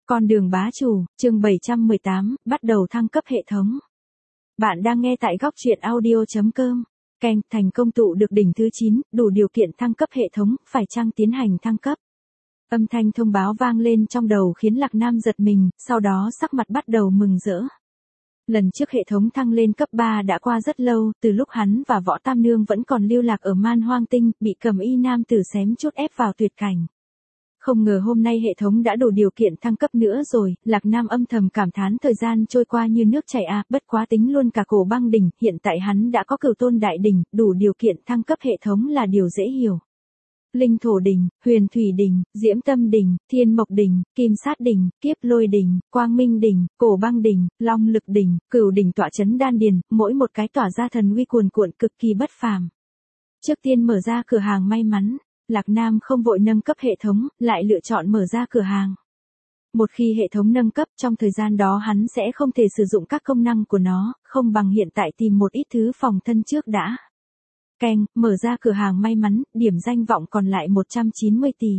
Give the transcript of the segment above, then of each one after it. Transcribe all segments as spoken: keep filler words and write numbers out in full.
Con đường bá chủ, chương bảy trăm mười tám, bắt đầu thăng cấp hệ thống. Bạn đang nghe tại góc truyện audio chấm com. Keng, thành công tụ được đỉnh thứ chín, đủ điều kiện thăng cấp hệ thống, phải chăng tiến hành thăng cấp. Âm thanh thông báo vang lên trong đầu khiến Lạc Nam giật mình, sau đó sắc mặt bắt đầu mừng rỡ. Lần trước hệ thống thăng lên cấp ba đã qua rất lâu, từ lúc hắn và Võ Tam Nương vẫn còn lưu lạc ở Man Hoang Tinh, bị Cầm Y Nam Tử xém chút ép vào tuyệt cảnh. Không ngờ hôm nay hệ thống đã đủ điều kiện thăng cấp nữa rồi, Lạc Nam âm thầm cảm thán thời gian trôi qua như nước chảy à, bất quá tính luôn cả cổ băng đỉnh, hiện tại hắn đã có Cửu Tôn Đại Đỉnh, đủ điều kiện thăng cấp hệ thống là điều dễ hiểu. Linh Thổ Đỉnh, Huyền Thủy Đỉnh, Diễm Tâm Đỉnh, Thiên Mộc Đỉnh, Kim Sát Đỉnh, Kiếp Lôi Đỉnh, Quang Minh Đỉnh, Cổ Băng Đỉnh, Long Lực Đỉnh, Cửu Đỉnh tọa chấn đan điền, mỗi một cái tỏa ra thần uy cuồn cuộn cực kỳ bất phàm. Trước tiên mở ra cửa hàng may mắn. Lạc Nam không vội nâng cấp hệ thống, lại lựa chọn mở ra cửa hàng. Một khi hệ thống nâng cấp, trong thời gian đó hắn sẽ không thể sử dụng các công năng của nó, không bằng hiện tại tìm một ít thứ phòng thân trước đã. Keng, mở ra cửa hàng may mắn, điểm danh vọng còn lại một trăm chín mươi tỷ.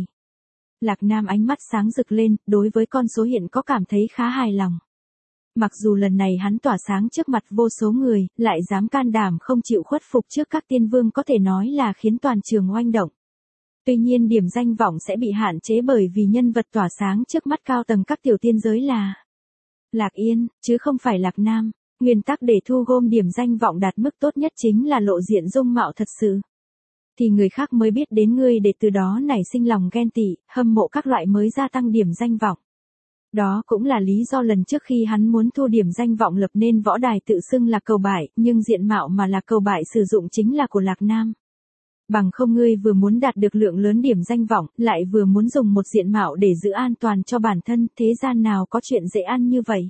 Lạc Nam ánh mắt sáng rực lên, đối với con số hiện có cảm thấy khá hài lòng. Mặc dù lần này hắn tỏa sáng trước mặt vô số người, lại dám can đảm không chịu khuất phục trước các tiên vương có thể nói là khiến toàn trường oanh động. Tuy nhiên điểm danh vọng sẽ bị hạn chế bởi vì nhân vật tỏa sáng trước mắt cao tầng các tiểu tiên giới là Lạc Yên, chứ không phải Lạc Nam. Nguyên tắc để thu gom điểm danh vọng đạt mức tốt nhất chính là lộ diện dung mạo thật sự. Thì người khác mới biết đến ngươi để từ đó nảy sinh lòng ghen tị, hâm mộ các loại mới gia tăng điểm danh vọng. Đó cũng là lý do lần trước khi hắn muốn thu điểm danh vọng lập nên võ đài tự xưng là cầu bại, nhưng diện mạo mà là cầu bại sử dụng chính là của Lạc Nam. Bằng không ngươi vừa muốn đạt được lượng lớn điểm danh vọng, lại vừa muốn dùng một diện mạo để giữ an toàn cho bản thân, thế gian nào có chuyện dễ ăn như vậy.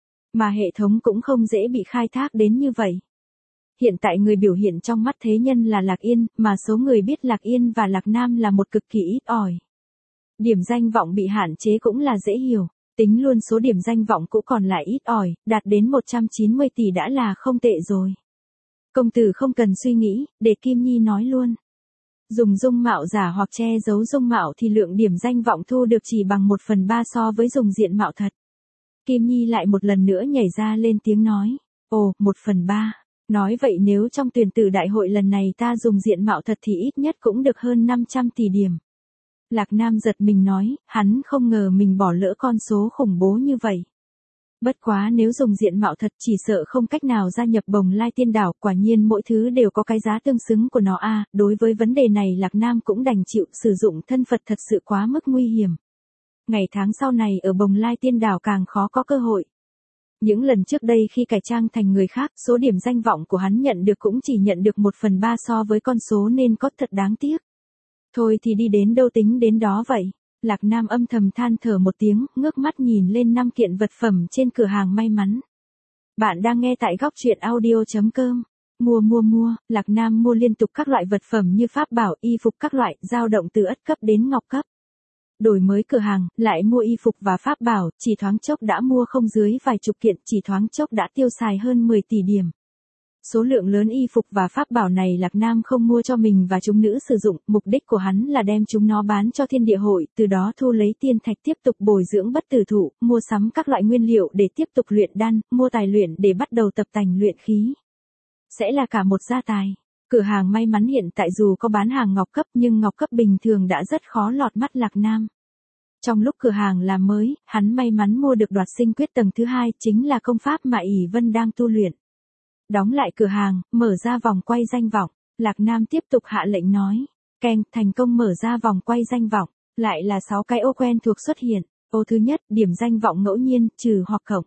Mà hệ thống cũng không dễ bị khai thác đến như vậy. Hiện tại người biểu hiện trong mắt thế nhân là Lạc Yên, mà số người biết Lạc Yên và Lạc Nam là một cực kỳ ít ỏi. Điểm danh vọng bị hạn chế cũng là dễ hiểu, tính luôn số điểm danh vọng cũng còn lại ít ỏi, đạt đến một trăm chín mươi tỷ đã là không tệ rồi. Công tử không cần suy nghĩ, để Kim Nhi nói luôn. Dùng dung mạo giả hoặc che giấu dung mạo thì lượng điểm danh vọng thu được chỉ bằng một phần ba so với dùng diện mạo thật. Kim Nhi lại một lần nữa nhảy ra lên tiếng nói. Ồ, một phần ba. Nói vậy nếu trong tuyển tử đại hội lần này ta dùng diện mạo thật thì ít nhất cũng được hơn năm trăm tỷ điểm. Lạc Nam giật mình nói, hắn không ngờ mình bỏ lỡ con số khủng bố như vậy. Bất quá nếu dùng diện mạo thật chỉ sợ không cách nào gia nhập Bồng Lai Tiên Đảo, quả nhiên mỗi thứ đều có cái giá tương xứng của nó a. À, đối với vấn đề này Lạc Nam cũng đành chịu, sử dụng thân Phật thật sự quá mức nguy hiểm. Ngày tháng sau này ở Bồng Lai Tiên Đảo càng khó có cơ hội. Những lần trước đây khi cải trang thành người khác, số điểm danh vọng của hắn nhận được cũng chỉ nhận được một phần ba so với con số nên có thật đáng tiếc. Thôi thì đi đến đâu tính đến đó vậy. Lạc Nam âm thầm than thở một tiếng, ngước mắt nhìn lên năm kiện vật phẩm trên cửa hàng may mắn. Bạn đang nghe tại góc truyện audio chấm com. Mua mua mua, Lạc Nam mua liên tục các loại vật phẩm như pháp bảo, y phục các loại, dao động từ ất cấp đến ngọc cấp. Đổi mới cửa hàng, lại mua y phục và pháp bảo, chỉ thoáng chốc đã mua không dưới vài chục kiện, chỉ thoáng chốc đã tiêu xài hơn mười tỷ điểm. Số lượng lớn y phục và pháp bảo này Lạc Nam không mua cho mình và chúng nữ sử dụng, mục đích của hắn là đem chúng nó bán cho thiên địa hội, từ đó thu lấy tiên thạch tiếp tục bồi dưỡng bất tử thụ, mua sắm các loại nguyên liệu để tiếp tục luyện đan, mua tài luyện để bắt đầu tập tành luyện khí. Sẽ là cả một gia tài. Cửa hàng may mắn hiện tại dù có bán hàng ngọc cấp nhưng ngọc cấp bình thường đã rất khó lọt mắt Lạc Nam. Trong lúc cửa hàng làm mới, hắn may mắn mua được đoạt sinh quyết tầng thứ hai, chính là công pháp mà ỷ Vân đang tu luyện. Đóng lại cửa hàng, mở ra vòng quay danh vọng, Lạc Nam tiếp tục hạ lệnh nói. Keng, thành công mở ra vòng quay danh vọng, lại là sáu cái ô quen thuộc xuất hiện. Ô thứ nhất, điểm danh vọng ngẫu nhiên, trừ hoặc cộng.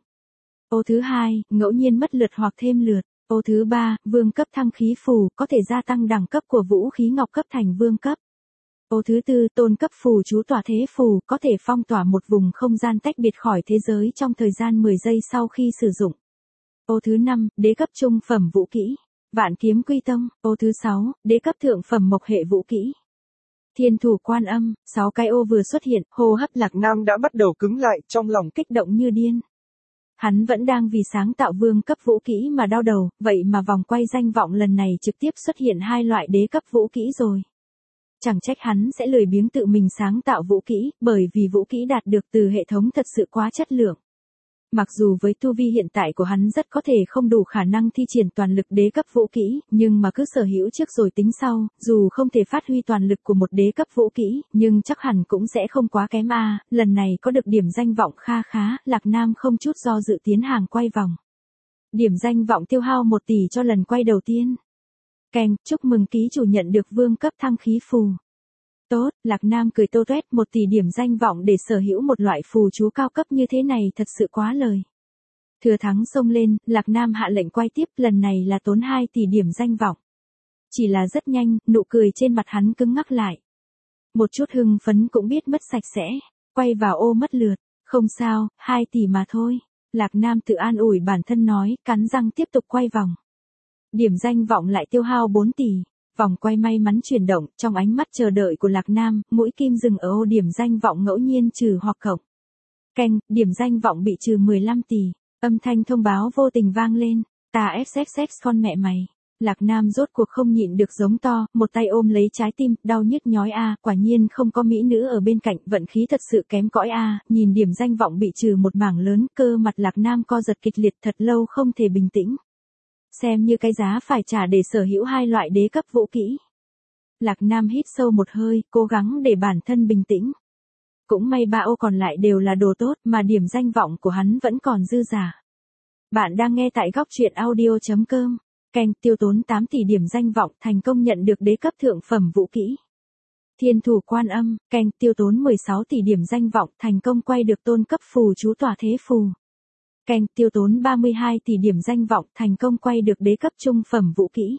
Ô thứ hai, ngẫu nhiên mất lượt hoặc thêm lượt. Ô thứ ba, vương cấp thăng khí phù, có thể gia tăng đẳng cấp của vũ khí ngọc cấp thành vương cấp. Ô thứ tư, tôn cấp phù chú tỏa thế phù, có thể phong tỏa một vùng không gian tách biệt khỏi thế giới trong thời gian mười giây sau khi sử dụng. Ô thứ năm, đế cấp trung phẩm vũ kỹ, Vạn Kiếm Quy Tông. Ô thứ sáu, đế cấp thượng phẩm mộc hệ vũ kỹ, Thiên Thủ Quan Âm. Sáu cái ô vừa xuất hiện, hô hấp Lạc Nam đã bắt đầu cứng lại, trong lòng kích động như điên. Hắn vẫn đang vì sáng tạo vương cấp vũ kỹ mà đau đầu, vậy mà vòng quay danh vọng lần này trực tiếp xuất hiện hai loại đế cấp vũ kỹ rồi. Chẳng trách hắn sẽ lười biếng tự mình sáng tạo vũ kỹ, bởi vì vũ kỹ đạt được từ hệ thống thật sự quá chất lượng. Mặc dù với tu vi hiện tại của hắn rất có thể không đủ khả năng thi triển toàn lực đế cấp vũ kỹ, nhưng mà cứ sở hữu trước rồi tính sau, dù không thể phát huy toàn lực của một đế cấp vũ kỹ, nhưng chắc hẳn cũng sẽ không quá kém a. Lần này có được điểm danh vọng kha khá, Lạc Nam không chút do dự tiến hàng quay vòng. Điểm danh vọng tiêu hao một tỷ cho lần quay đầu tiên. Keng, chúc mừng ký chủ nhận được vương cấp thăng khí phù. Tốt, Lạc Nam cười tô toét, một tỷ điểm danh vọng để sở hữu một loại phù chú cao cấp như thế này thật sự quá lời. Thừa thắng xông lên, Lạc Nam hạ lệnh quay tiếp, lần này là tốn hai tỷ điểm danh vọng. Chỉ là rất nhanh, nụ cười trên mặt hắn cứng ngắc lại. Một chút hưng phấn cũng biết mất sạch sẽ, quay vào ô mất lượt, không sao, hai tỷ mà thôi. Lạc Nam tự an ủi bản thân nói, cắn răng tiếp tục quay vòng. Điểm danh vọng lại tiêu hao bốn tỷ. Vòng quay may mắn chuyển động, trong ánh mắt chờ đợi của Lạc Nam, mũi kim dừng ở ô điểm danh vọng ngẫu nhiên trừ hoặc cộng. Keng, điểm danh vọng bị trừ mười lăm tỷ. Âm thanh thông báo vô tình vang lên. Ta ép ép con mẹ mày. Lạc Nam rốt cuộc không nhịn được giống to, một tay ôm lấy trái tim, đau nhức nhói a, quả nhiên không có mỹ nữ ở bên cạnh, vận khí thật sự kém cỏi a. Nhìn điểm danh vọng bị trừ một mảng lớn, cơ mặt Lạc Nam co giật kịch liệt, thật lâu không thể bình tĩnh. Xem như cái giá phải trả để sở hữu hai loại đế cấp vũ kỹ. Lạc Nam hít sâu một hơi, cố gắng để bản thân bình tĩnh. Cũng may ba ô còn lại đều là đồ tốt, mà điểm danh vọng của hắn vẫn còn dư giả. Bạn đang nghe tại góc truyện audio chấm com. Keng, tiêu tốn tám tỷ điểm danh vọng, thành công nhận được đế cấp thượng phẩm vũ kỹ. Thiên thủ quan âm, keng, tiêu tốn mười sáu tỷ điểm danh vọng, thành công quay được tôn cấp phù chú tỏa thế phù. Keng, tiêu tốn ba mươi hai tỷ điểm danh vọng, thành công quay được đế cấp trung phẩm vũ kỹ.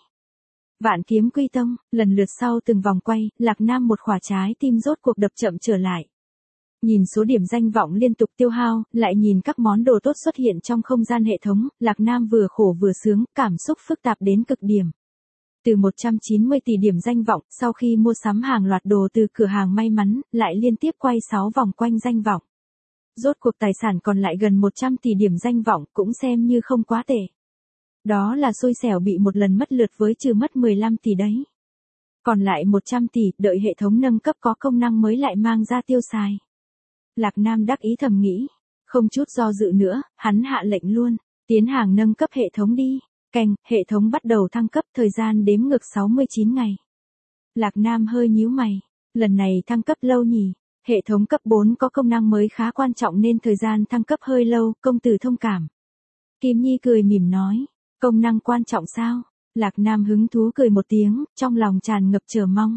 Vạn kiếm quy tông, lần lượt sau từng vòng quay, Lạc Nam một khỏa trái tim rốt cuộc đập chậm trở lại. Nhìn số điểm danh vọng liên tục tiêu hao, lại nhìn các món đồ tốt xuất hiện trong không gian hệ thống, Lạc Nam vừa khổ vừa sướng, cảm xúc phức tạp đến cực điểm. Từ một trăm chín mươi tỷ điểm danh vọng, sau khi mua sắm hàng loạt đồ từ cửa hàng may mắn, lại liên tiếp quay sáu vòng quanh danh vọng. Rốt cuộc tài sản còn lại gần một trăm tỷ điểm danh vọng, cũng xem như không quá tệ. Đó là xui xẻo bị một lần mất lượt với trừ mất mười lăm tỷ đấy. Còn lại một trăm tỷ, đợi hệ thống nâng cấp có công năng mới lại mang ra tiêu xài. Lạc Nam đắc ý thầm nghĩ, không chút do dự nữa, hắn hạ lệnh luôn, tiến hàng nâng cấp hệ thống đi. Keng, hệ thống bắt đầu thăng cấp, thời gian đếm ngược sáu mươi chín ngày. Lạc Nam hơi nhíu mày, lần này thăng cấp lâu nhỉ? Hệ thống cấp bốn có công năng mới khá quan trọng nên thời gian thăng cấp hơi lâu, công tử thông cảm. Kim Nhi cười mỉm nói, công năng quan trọng sao? Lạc Nam hứng thú cười một tiếng, trong lòng tràn ngập chờ mong.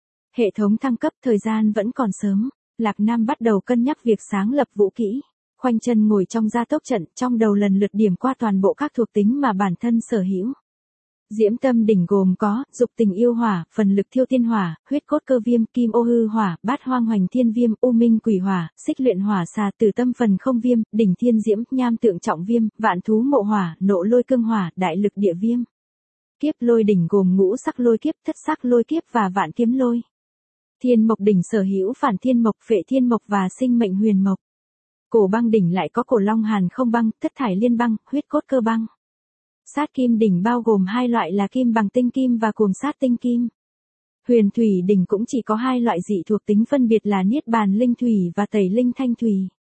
Hệ thống thăng cấp, thời gian vẫn còn sớm. Lạc Nam bắt đầu cân nhắc việc sáng lập vũ kỹ. Khoanh chân ngồi trong gia tốc trận, trong đầu lần lượt điểm qua toàn bộ các thuộc tính mà bản thân sở hữu. Diễm tâm đỉnh gồm có, dục tình yêu hỏa, phần lực thiêu tiên hỏa, huyết cốt cơ viêm, kim ô hư hỏa, bát hoang hoành thiên viêm, u minh quỷ hỏa, xích luyện hỏa xà, tử tâm phần không viêm, đỉnh thiên diễm, nham tượng trọng viêm, vạn thú mộ hỏa, nộ lôi cương hỏa, đại lực địa viêm. Kiếp lôi đỉnh gồm ngũ sắc lôi kiếp, thất sắc lôi kiếp và vạn kiếm lôi. Thiên mộc đỉnh sở hữu phản thiên mộc, phệ thiên mộc và sinh mệnh huyền mộc. Cổ băng đỉnh lại có cổ long hàn không băng, thất thải liên băng, huyết cốt cơ băng. Sát kim đỉnh bao gồm hai loại là kim bằng tinh kim và cuồng sát tinh kim. Huyền thủy đỉnh cũng chỉ có hai loại dị thuộc tính phân biệt là niết bàn linh thủy và tẩy linh thanh thủy.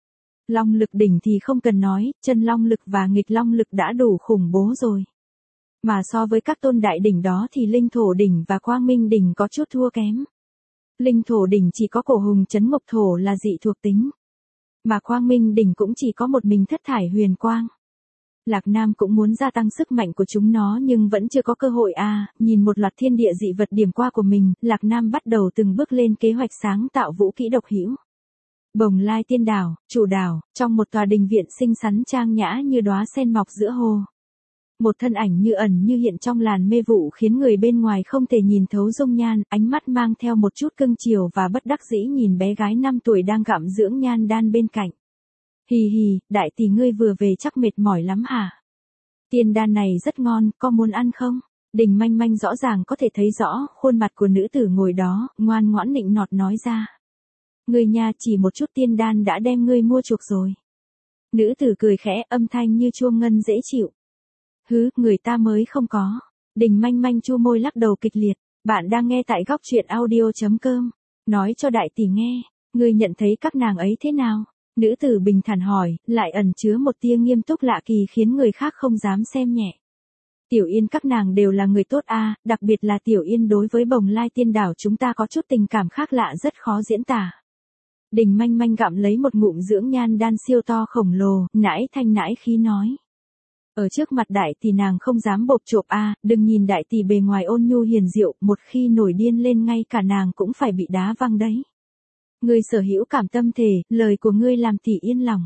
Long lực đỉnh thì không cần nói, chân long lực và nghịch long lực đã đủ khủng bố rồi. Mà so với các tôn đại đỉnh đó thì linh thổ đỉnh và quang minh đỉnh có chút thua kém. Linh thổ đỉnh chỉ có cổ hùng chấn ngục thổ là dị thuộc tính. Mà quang minh đỉnh cũng chỉ có một mình thất thải huyền quang. Lạc Nam cũng muốn gia tăng sức mạnh của chúng nó nhưng vẫn chưa có cơ hội a. À, nhìn một loạt thiên địa dị vật điểm qua của mình, Lạc Nam bắt đầu từng bước lên kế hoạch sáng tạo vũ kỹ độc hữu. Bồng Lai Tiên Đảo, chủ đảo, trong một tòa đình viện xinh xắn trang nhã như đóa sen mọc giữa hồ. Một thân ảnh như ẩn như hiện trong làn mê vụ khiến người bên ngoài không thể nhìn thấu dung nhan, ánh mắt mang theo một chút cưng chiều và bất đắc dĩ nhìn bé gái năm tuổi đang gặm dưỡng nhan đan bên cạnh. Hì hì, đại tỷ ngươi vừa về chắc mệt mỏi lắm hả? Tiên đan này rất ngon, có muốn ăn không? Đình Manh Manh rõ ràng có thể thấy rõ khuôn mặt của nữ tử ngồi đó, ngoan ngoãn nịnh nọt nói ra. Ngươi nha, chỉ một chút tiên đan đã đem ngươi mua chuộc rồi. Nữ tử cười khẽ, âm thanh như chuông ngân dễ chịu. Hứ, người ta mới không có. Đình Manh Manh chu môi lắc đầu kịch liệt. Bạn đang nghe tại góc truyện audio.com. Nói cho đại tỷ nghe, ngươi nhận thấy các nàng ấy thế nào? Nữ tử bình thản hỏi, lại ẩn chứa một tia nghiêm túc lạ kỳ khiến người khác không dám xem nhẹ. Tiểu Yên các nàng đều là người tốt a, đặc biệt là Tiểu Yên đối với Bồng Lai Tiên Đảo chúng ta có chút tình cảm khác lạ rất khó diễn tả. Đình Manh Manh gặm lấy một ngụm dưỡng nhan đan siêu to khổng lồ, nãi thanh nãi khí nói. Ở trước mặt đại tỷ nàng không dám bộp chộp a, đừng nhìn đại tỷ bề ngoài ôn nhu hiền diệu, một khi nổi điên lên ngay cả nàng cũng phải bị đá văng đấy. Ngươi sở hữu cảm tâm thể, lời của ngươi làm tỷ yên lòng.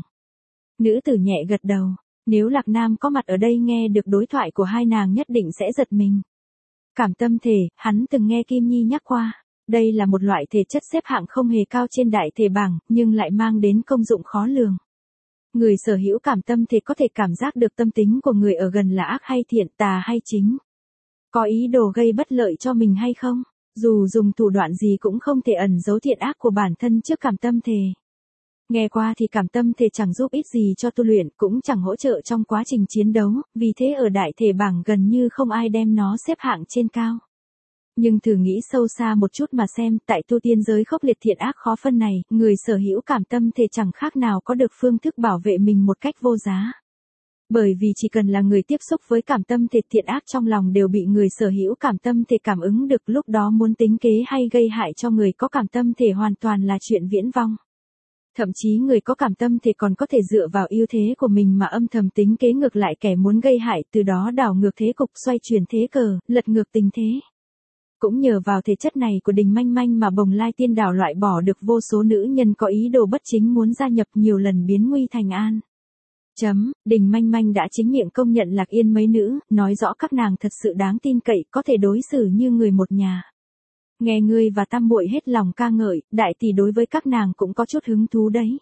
Nữ tử nhẹ gật đầu, nếu Lạc Nam có mặt ở đây nghe được đối thoại của hai nàng nhất định sẽ giật mình. Cảm tâm thể, hắn từng nghe Kim Nhi nhắc qua, đây là một loại thể chất xếp hạng không hề cao trên đại thể bảng, nhưng lại mang đến công dụng khó lường. Người sở hữu cảm tâm thể có thể cảm giác được tâm tính của người ở gần là ác hay thiện, tà hay chính. Có ý đồ gây bất lợi cho mình hay không, dù dùng thủ đoạn gì cũng không thể ẩn giấu thiện ác của bản thân trước cảm tâm thể. Nghe qua thì cảm tâm thể chẳng giúp ích gì cho tu luyện, cũng chẳng hỗ trợ trong quá trình chiến đấu, vì thế ở đại thể bảng gần như không ai đem nó xếp hạng trên cao. Nhưng thử nghĩ sâu xa một chút mà xem, tại tu tiên giới khốc liệt thiện ác khó phân này, người sở hữu cảm tâm thể chẳng khác nào có được phương thức bảo vệ mình một cách vô giá. Bởi vì chỉ cần là người tiếp xúc với cảm tâm thể, thiện ác trong lòng đều bị người sở hữu cảm tâm thể cảm ứng được, lúc đó muốn tính kế hay gây hại cho người có cảm tâm thể hoàn toàn là chuyện viễn vông. Thậm chí người có cảm tâm thể còn có thể dựa vào ưu thế của mình mà âm thầm tính kế ngược lại kẻ muốn gây hại, từ đó đảo ngược thế cục, xoay chuyển thế cờ, lật ngược tình thế. Cũng nhờ vào thể chất này của Đình Manh Manh mà Bồng Lai Tiên Đảo loại bỏ được vô số nữ nhân có ý đồ bất chính muốn gia nhập, nhiều lần biến nguy thành an. Chấm, Đình Manh Manh đã chính miệng công nhận Lạc Yên mấy nữ, nói rõ các nàng thật sự đáng tin cậy, có thể đối xử như người một nhà. Nghe ngươi và tam muội hết lòng ca ngợi, đại tỷ đối với các nàng cũng có chút hứng thú đấy.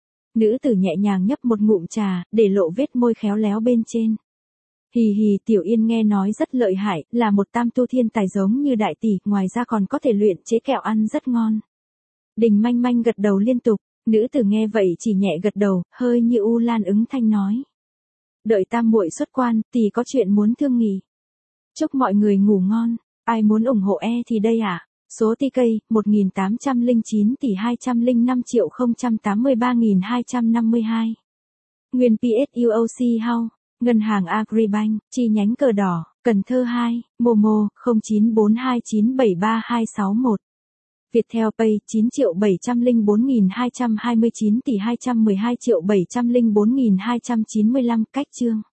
Nữ tử nhẹ nhàng nhấp một ngụm trà, để lộ vết môi khéo léo bên trên. Hì hì, Tiểu Yên nghe nói rất lợi hại, là một tam tu thiên tài giống như đại tỷ, ngoài ra còn có thể luyện chế kẹo ăn rất ngon. Đình Manh Manh gật đầu liên tục, nữ tử nghe vậy chỉ nhẹ gật đầu, hơi như U Lan ứng thanh nói. Đợi tam muội xuất quan, tỷ có chuyện muốn thương nghị. Chúc mọi người ngủ ngon, ai muốn ủng hộ e thì đây à? Số tê ca, một nghìn tám trăm lẻ chín tỷ hai trăm lẻ năm triệu không trăm tám mươi ba nghìn hai trăm năm mươi hai. Nguyên pê ét u ô xê House. Ngân hàng Agribank, chi nhánh Cờ Đỏ, Cần Thơ hai, Momo, không chín bốn hai chín bảy ba hai sáu một. Viettel Pay, chín triệu bảy trăm lẻ bốn nghìn hai trăm hai mươi chín tỷ hai trăm mười hai triệu bảy trăm lẻ bốn nghìn hai trăm chín mươi lăm. Cách chương.